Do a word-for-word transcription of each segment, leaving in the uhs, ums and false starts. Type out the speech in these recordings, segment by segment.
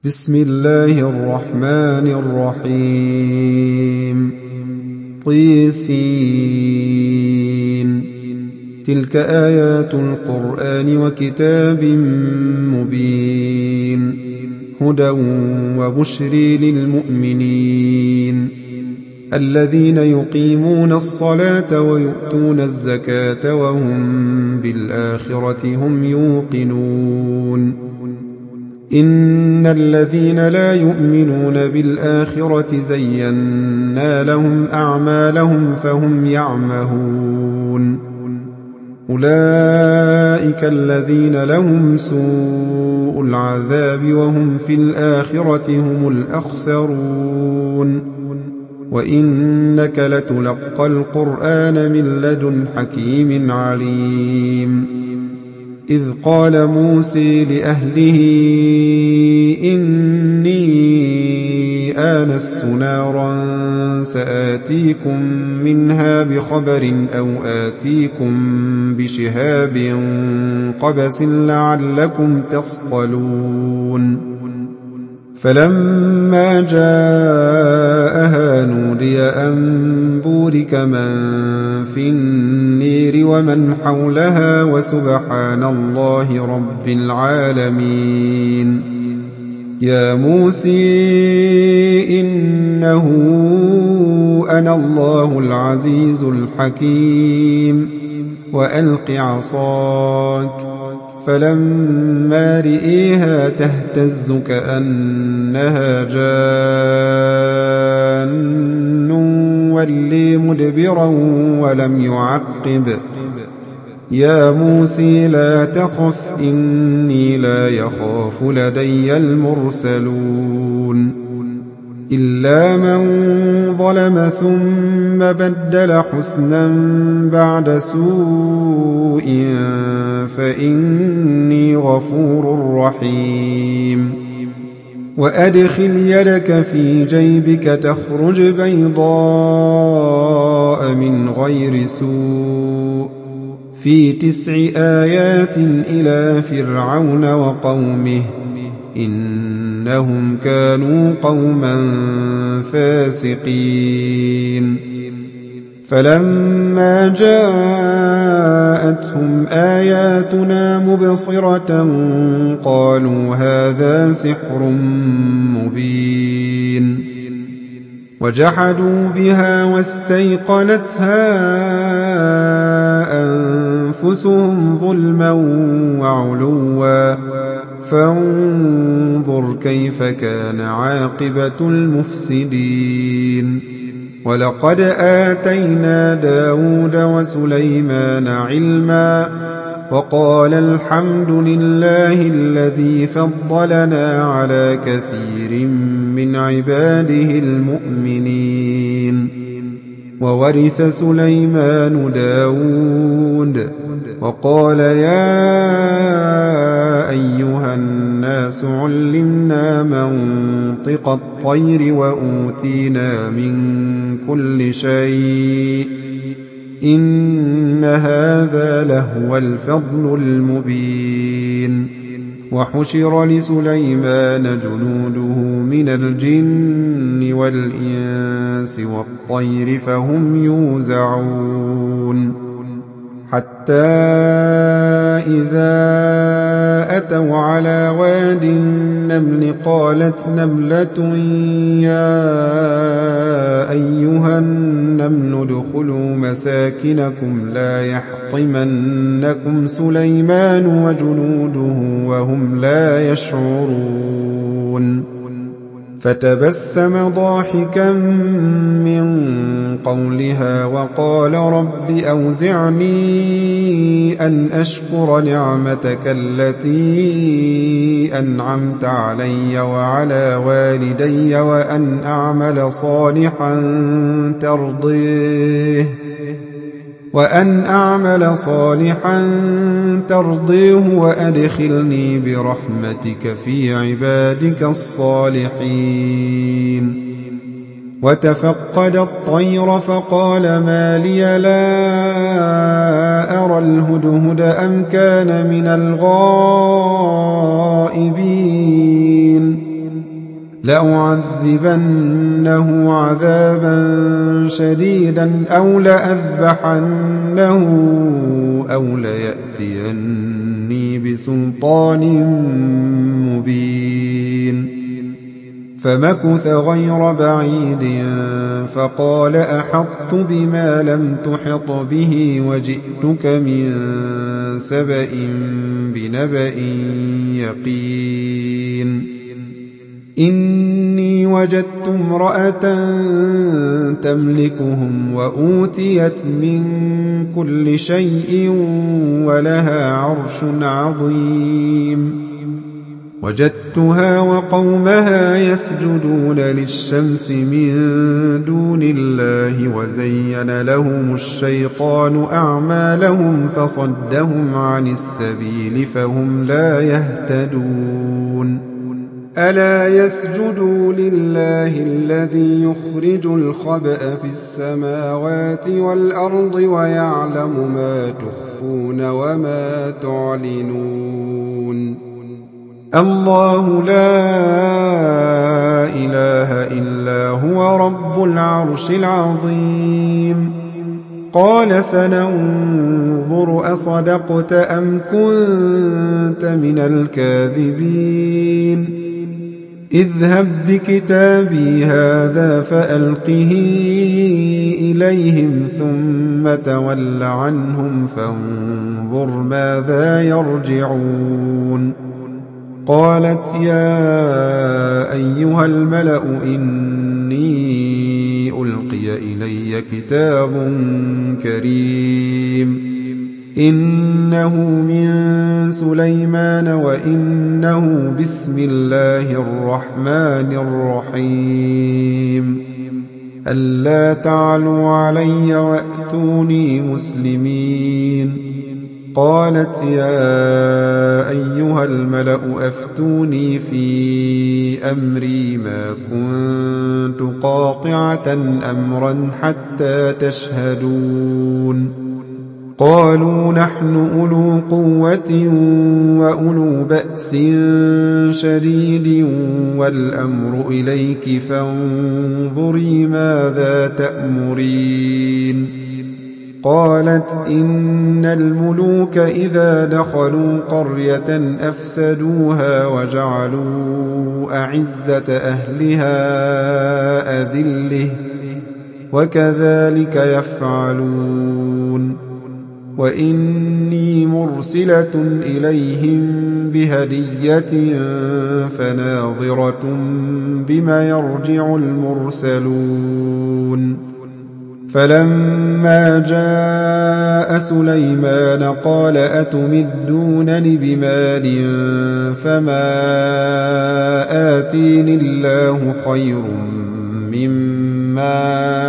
بسم الله الرحمن الرحيم طيسين تلك آيات القرآن وكتاب مبين هدى وبشر للمؤمنين الذين يقيمون الصلاة ويؤتون الزكاة وهم بالآخرة هم يوقنون إن الذين لا يؤمنون بالآخرة زينا لهم أعمالهم فهم يعمهون أولئك الذين لهم سوء العذاب وهم في الآخرة هم الأخسرون وإنك لتلقى القرآن من لدن حكيم عليم إذ قال موسى لأهله إني آنست نارا سآتيكم منها بخبر أو آتيكم بشهاب قبس لعلكم تصطلون فلما جاءها نودي أن بورك من في النير ومن حولها وسبحان الله رب العالمين يا موسى إنه أنا الله العزيز الحكيم وألق عصاك فلما رئيها تهتز كأنها جان ولي مدبرا ولم يعقب يا موسى لا تخف إني لا يخاف لدي المرسلون إلا من ظلم ثم بدل حسنا بعد سوء فإني غفور رحيم وأدخل يدك في جيبك تخرج بيضاء من غير سوء في تسع آيات إلى فرعون وقومه إنهم كانوا قوما فاسقين فلما جاءتهم آياتنا مبصرة قالوا هذا سحر مبين وجحدوا بها واستيقنتها أنفسهم ظلما وعلوا فانظر كيف كان عاقبة المفسدين ولقد آتينا داود وسليمان علما وقال الحمد لله الذي فضلنا على كثير من عباده المؤمنين وورث سليمان داود وقال يا أيها الناس علمنا منطق الطير وأوتينا من كل شيء إن هذا لهو الفضل المبين وحشر لسليمان جنوده من الجن والإنس والطير فهم يوزعون حتى إذا أتوا على واد النمل قالت نملة يا أيها النمل ادخلوا مساكنكم لا يحطمنكم سليمان وجنوده وهم لا يشعرون فتبسم ضاحكا من قولها وقال رب أوزعني أن أشكر نعمتك التي أنعمت علي وعلى والدي وأن أعمل صالحا ترضيه وأن أعمل صالحا ترضيه وأدخلني برحمتك في عبادك الصالحين وتفقد الطير فقال ما لي لا أرى الهدهد أم كان من الغائبين لأعذبنه عذابا شديدا أو لأذبحنه أو ليأتيني بسلطان مبين. فمكث غير بعيد فقال أحطت بما لم تحط به وجئتك من سبأ بنبأ يقين. إني وجدت امرأة تملكهم وأوتيت من كل شيء ولها عرش عظيم. وجدتها وقومها يسجدون للشمس من دون الله وزين لهم الشيطان أعمالهم فصدهم عن السبيل فهم لا يهتدون. ألا يسجدوا لله الذي يخرج الخبأ في السماوات والأرض ويعلم ما تخفون وما تعلنون. الله لا إله إلا هو رب العرش العظيم. قال سننظر أصدقت أم كنت من الكاذبين. اذهب بكتابي هذا فألقه إليهم ثم تول عنهم فانظر ماذا يرجعون. قالت يا أيها الملأ إني ألقي إلي كتاب كريم إنه من سليمان وإنه بسم الله الرحمن الرحيم. ألا تعلوا علي وأتوني مسلمين. قالت يا أيها الملأ أفتوني في أمري ما كنت قاطعة أمرا حتى تشهدون. قالوا نحن أولو قوة وأولو بأس شديد والأمر إليك فانظري ماذا تأمرين. قالت إن الملوك إذا دخلوا قرية أفسدوها وجعلوا أعزة أهلها أذله وكذلك يفعلون. وإني مرسلة إليهم بهدية فناظرة بما يرجع المرسلون. فلما جاء سليمان قال أتمدونني بمال فما آتيني الله خير مما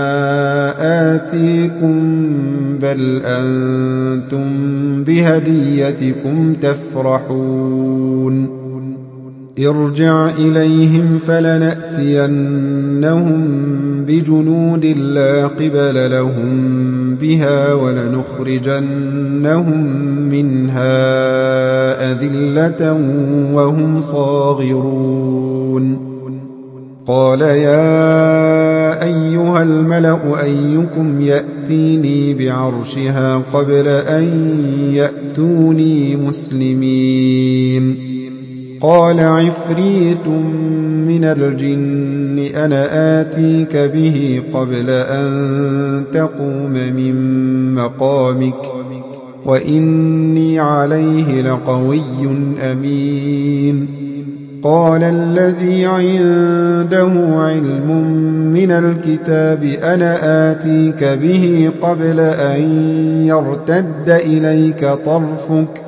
آتيكم بل أنتم بهديتكم تفرحون. ارجع إليهم فلنأتينهم بجنود لا قبل لهم بها ولنخرجنهم منها أذلة وهم صاغرون. قال يا أيها الملأ أيكم يأتيني بعرشها قبل أن يأتوني مسلمين. قال عفريت من الجن أنا آتيك به قبل أن تقوم من مقامك وإني عليه لقوي أمين. قال الذي عنده علم من الكتاب أنا آتيك به قبل أن يرتد إليك طرفك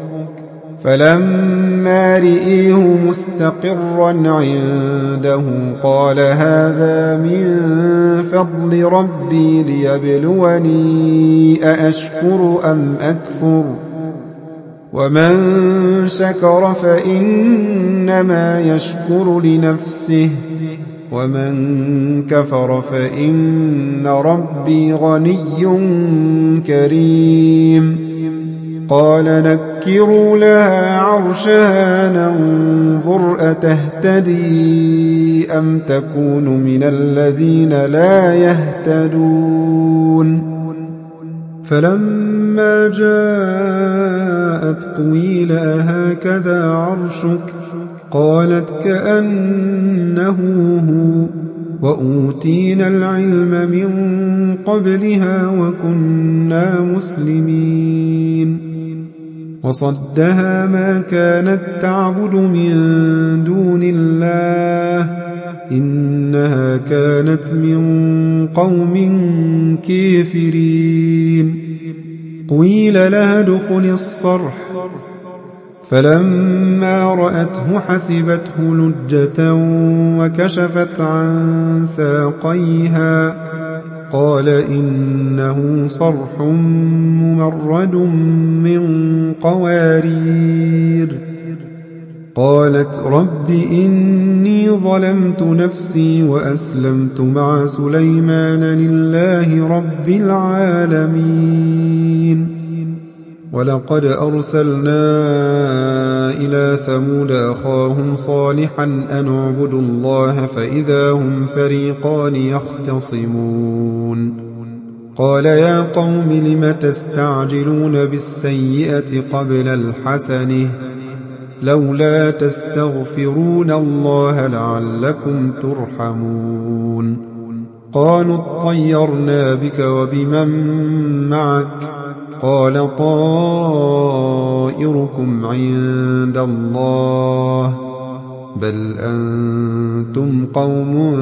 فلما رئيه مستقرا عنده قال هذا من فضل ربي ليبلوني أأشكر أم أكفر ومن شكر فإنما يشكر لنفسه ومن كفر فإن ربي غني كريم. قال نكروا لها عرشها ننظر أتهتدي أم تكون من الذين لا يهتدون فلما جاءت قيل أهكذا عرشك قالت كأنه هو وأوتينا العلم من قبلها وكنا مسلمين وصدها ما كانت تعبد من دون الله إنها كانت من قوم كافرين قيل لها ادخل الصرح فلما رأته حسبته لجة وكشفت عن ساقيها قال إنه صرح ممرد من قوارير قالت رب إني ظلمت نفسي وأسلمت مع سليمان لله رب العالمين ولقد أرسلنا إلى ثمود أخاهم صالحا أن اعبدوا الله فإذا هم فريقان يختصمون قال يا قوم لم تستعجلون بالسيئة قبل الحسنة لولا تستغفرون الله لعلكم ترحمون قالوا اطيرنا بك وبمن معك قال طائركم عند الله بل أنتم قوم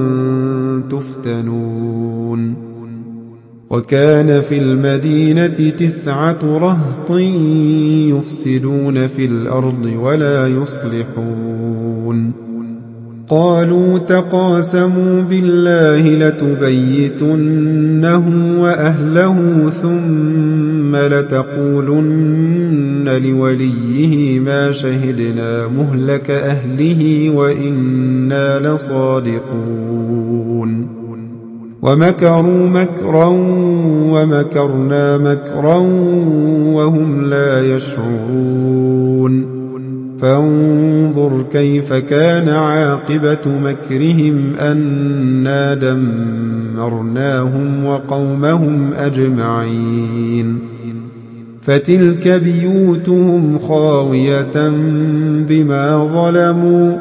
تفتنون وكان في المدينة تسعة رهط يفسدون في الأرض ولا يصلحون قالوا تقاسموا بالله لتبيتنه وأهله ثم لتقولن لوليه ما شهدنا مهلك أهله وإنا لصادقون ومكروا مكرا ومكرنا مكرا وهم لا يشعرون فانظر كيف كان عاقبة مكرهم أنا دمرناهم وقومهم أجمعين فتلك بيوتهم خاوية بما ظلموا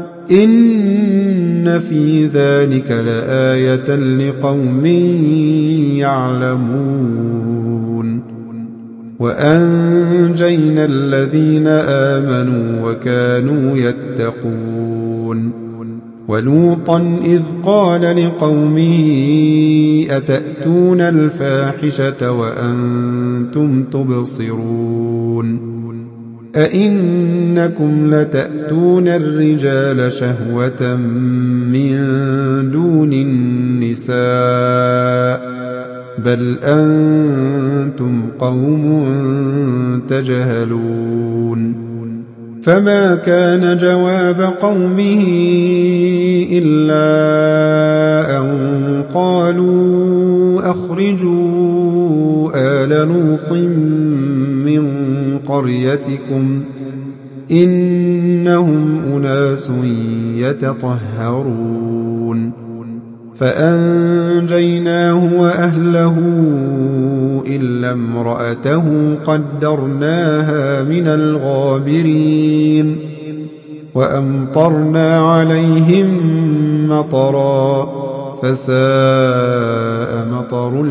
إن في ذلك لآية لقوم يعلمون وأنجينا الذين آمنوا وكانوا يتقون ولوطا إذ قال لقومه أتأتون الفاحشة وأنتم تبصرون أئنكم لتأتون الرجال شهوة من دون النساء بل أنتم قوم تجهلون فما كان جواب قومه إلا أن قالوا أخرجوا آل لوط من قريتكم إنهم أناس يتطهرون فأنجيناه وأهله إلا امرأته قدرناها من الغابرين وأمطرنا عليهم مطرا فساء مطر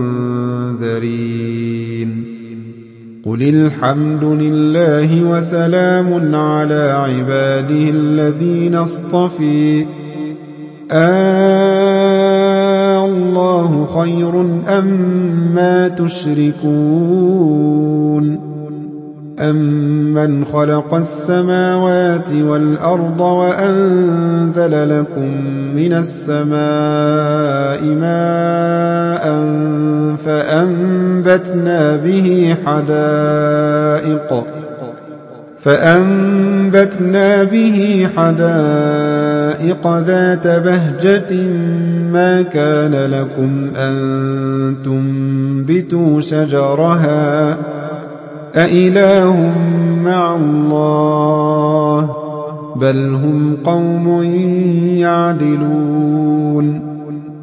المنذرين قل الحمد لله وسلام على عباده الذين اصطفي آه الله خير أما تشركون أمن خلق السماوات والأرض وأنزل لكم من السماء ماء فأنبتنا به حدائق فأنبتنا به حدائق ذات بهجة ما كان لكم أن تنبتوا شجرها أإله مع الله بل هم قوم يعدلون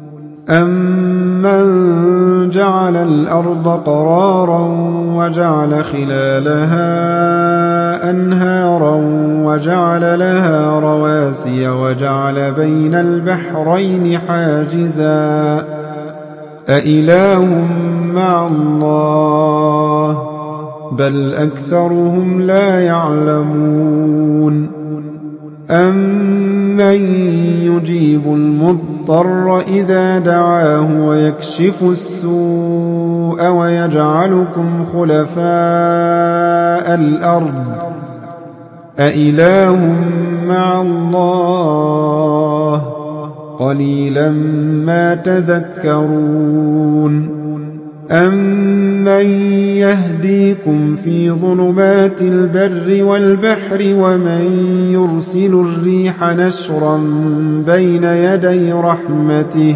أمن جعل الأرض قرارا وجعل خلالها أنهارا وجعل لها رواسي وجعل بين البحرين حاجزا أإله مع الله بل أكثرهم لا يعلمون أمن يجيب المضطر إذا دعاه ويكشف السوء ويجعلكم خلفاء الأرض أإله مع الله قليلا ما تذكرون أمن يهديكم في ظلمات البر والبحر ومن يرسل الريح نشرا بين يدي رحمته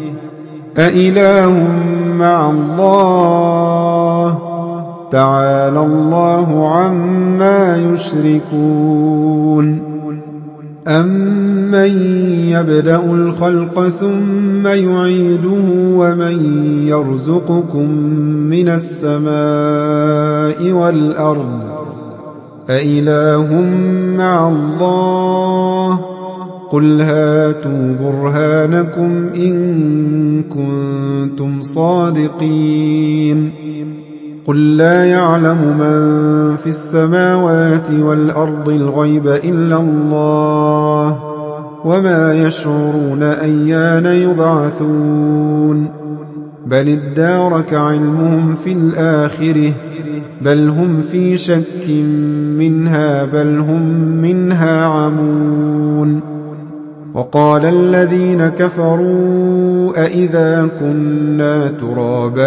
أإله مع الله تعالى الله عما يشركون أمن يبدأ الخلق ثم يعيده ومن يرزقكم من السماء والأرض أإله مع الله قل هاتوا برهانكم إن كنتم صادقين قل لا يعلم من في السماوات والأرض الغيب إلا الله وما يشعرون أيان يبعثون بل ادارك علمهم في الآخرة بل هم في شك منها بل هم منها عمون وقال الذين كفروا أئذا كنا ترابا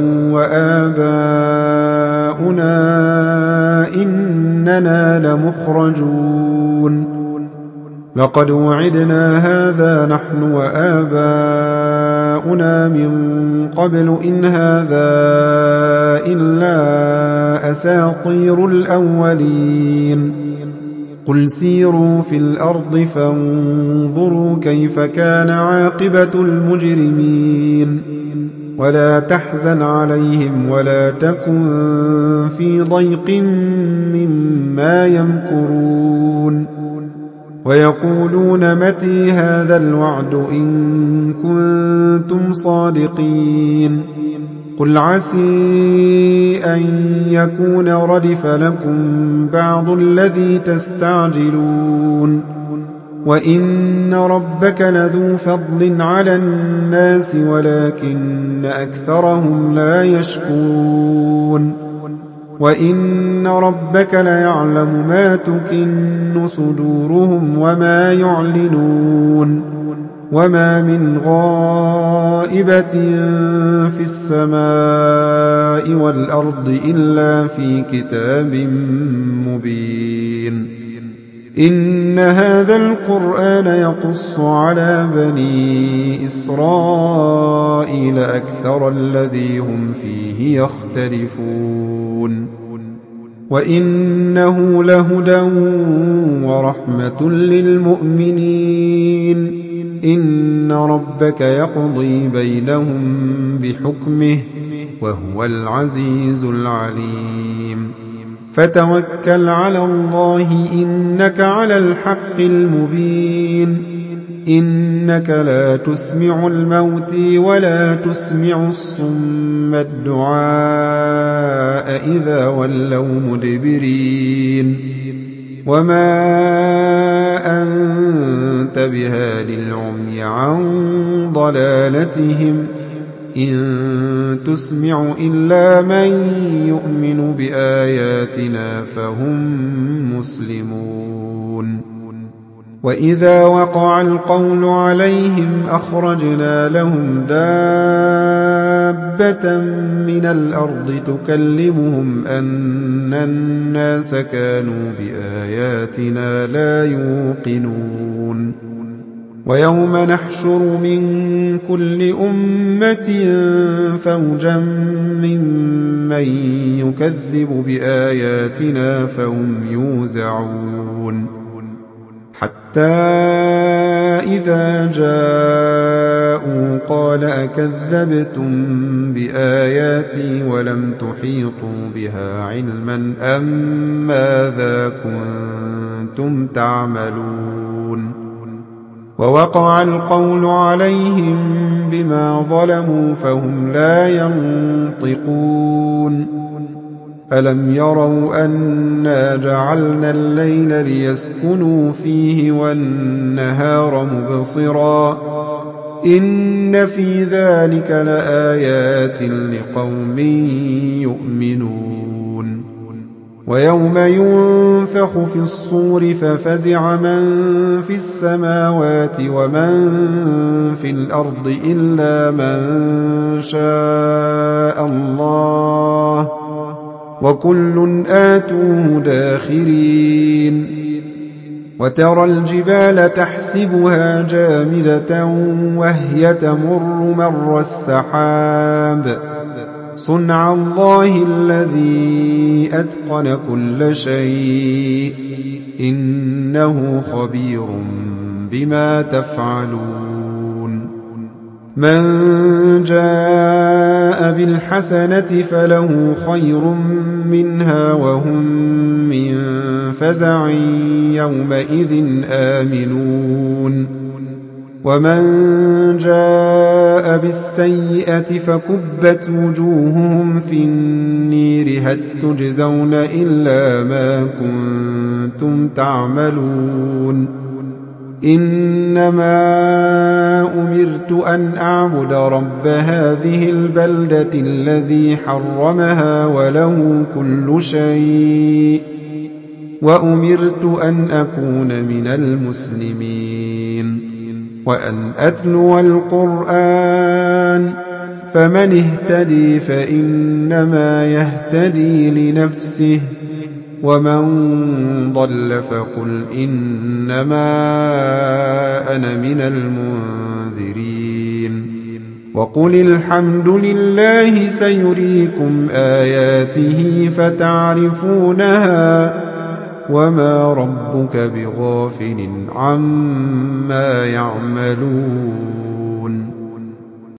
وآباؤنا إننا لمخرجون لقد وعدنا هذا نحن وآباؤنا من قبل إن هذا إلا أساطير الأولين قل سيروا في الأرض فانظروا كيف كان عاقبة المجرمين ولا تحزن عليهم ولا تكن في ضيق مما يمكرون ويقولون متى هذا الوعد إن كنتم صادقين قل عسي أن يكون ردف لكم بعض الذي تستعجلون وإن ربك لذو فضل على الناس ولكن أكثرهم لا يشكرون وإن ربك ليعلم ما تكن صدورهم وما يعلنون وما من غائبة في السماء والأرض إلا في كتاب مبين إن هذا القرآن يقص على بني إسرائيل أكثر الذي هم فيه يختلفون وإنه لهدى ورحمة للمؤمنين إن ربك يقضي بينهم بحكمه وهو العزيز العليم فتوكل على الله إنك على الحق المبين إنك لا تسمع الموت ولا تسمع الصم الدعاء إذا ولوا مدبرين وما أنت بهاد العمي عن ضلالتهم إن تسمع إلا من يؤمن بآياتنا فهم مسلمون وإذا وقع القول عليهم أخرجنا لهم دابة من الأرض تكلمهم أن الناس كانوا بآياتنا لا يوقنون ويوم نحشر من كل أمة فوجا ممن يكذب بآياتنا فهم يوزعون حتى إذا جاءوا قال أكذبتم بآياتي ولم تحيطوا بها علما أم ماذا كنتم تعملون ووقع القول عليهم بما ظلموا فهم لا ينطقون ألم يروا أنا جعلنا الليل ليسكنوا فيه والنهار مبصرا إن في ذلك لآيات لقوم يؤمنون ويوم ينفخ في الصور ففزع من في السماوات ومن في الأرض إلا من شاء الله وكل آتوه داخرين وترى الجبال تحسبها جامدة وهي تمر مر السحاب صنع الله الذي أتقن كل شيء إنه خبير بما تفعلون من جاء بالحسنة فله خير منها وهم من فزع يومئذ آمنون ومن جاء بالسيئة فكبت وجوههم في النير هل تجزون إلا ما كنتم تعملون إنما أمرت أن أعبد رب هذه البلدة الذي حرمها وله كل شيء وأمرت أن أكون من المسلمين وأن أتلو القرآن فمن اهتدي فإنما يهتدي لنفسه ومن ضل فقل إنما أنا من المنذرين وقل الحمد لله سيريكم آياته فتعرفونها وما ربك بغافل عما يعملون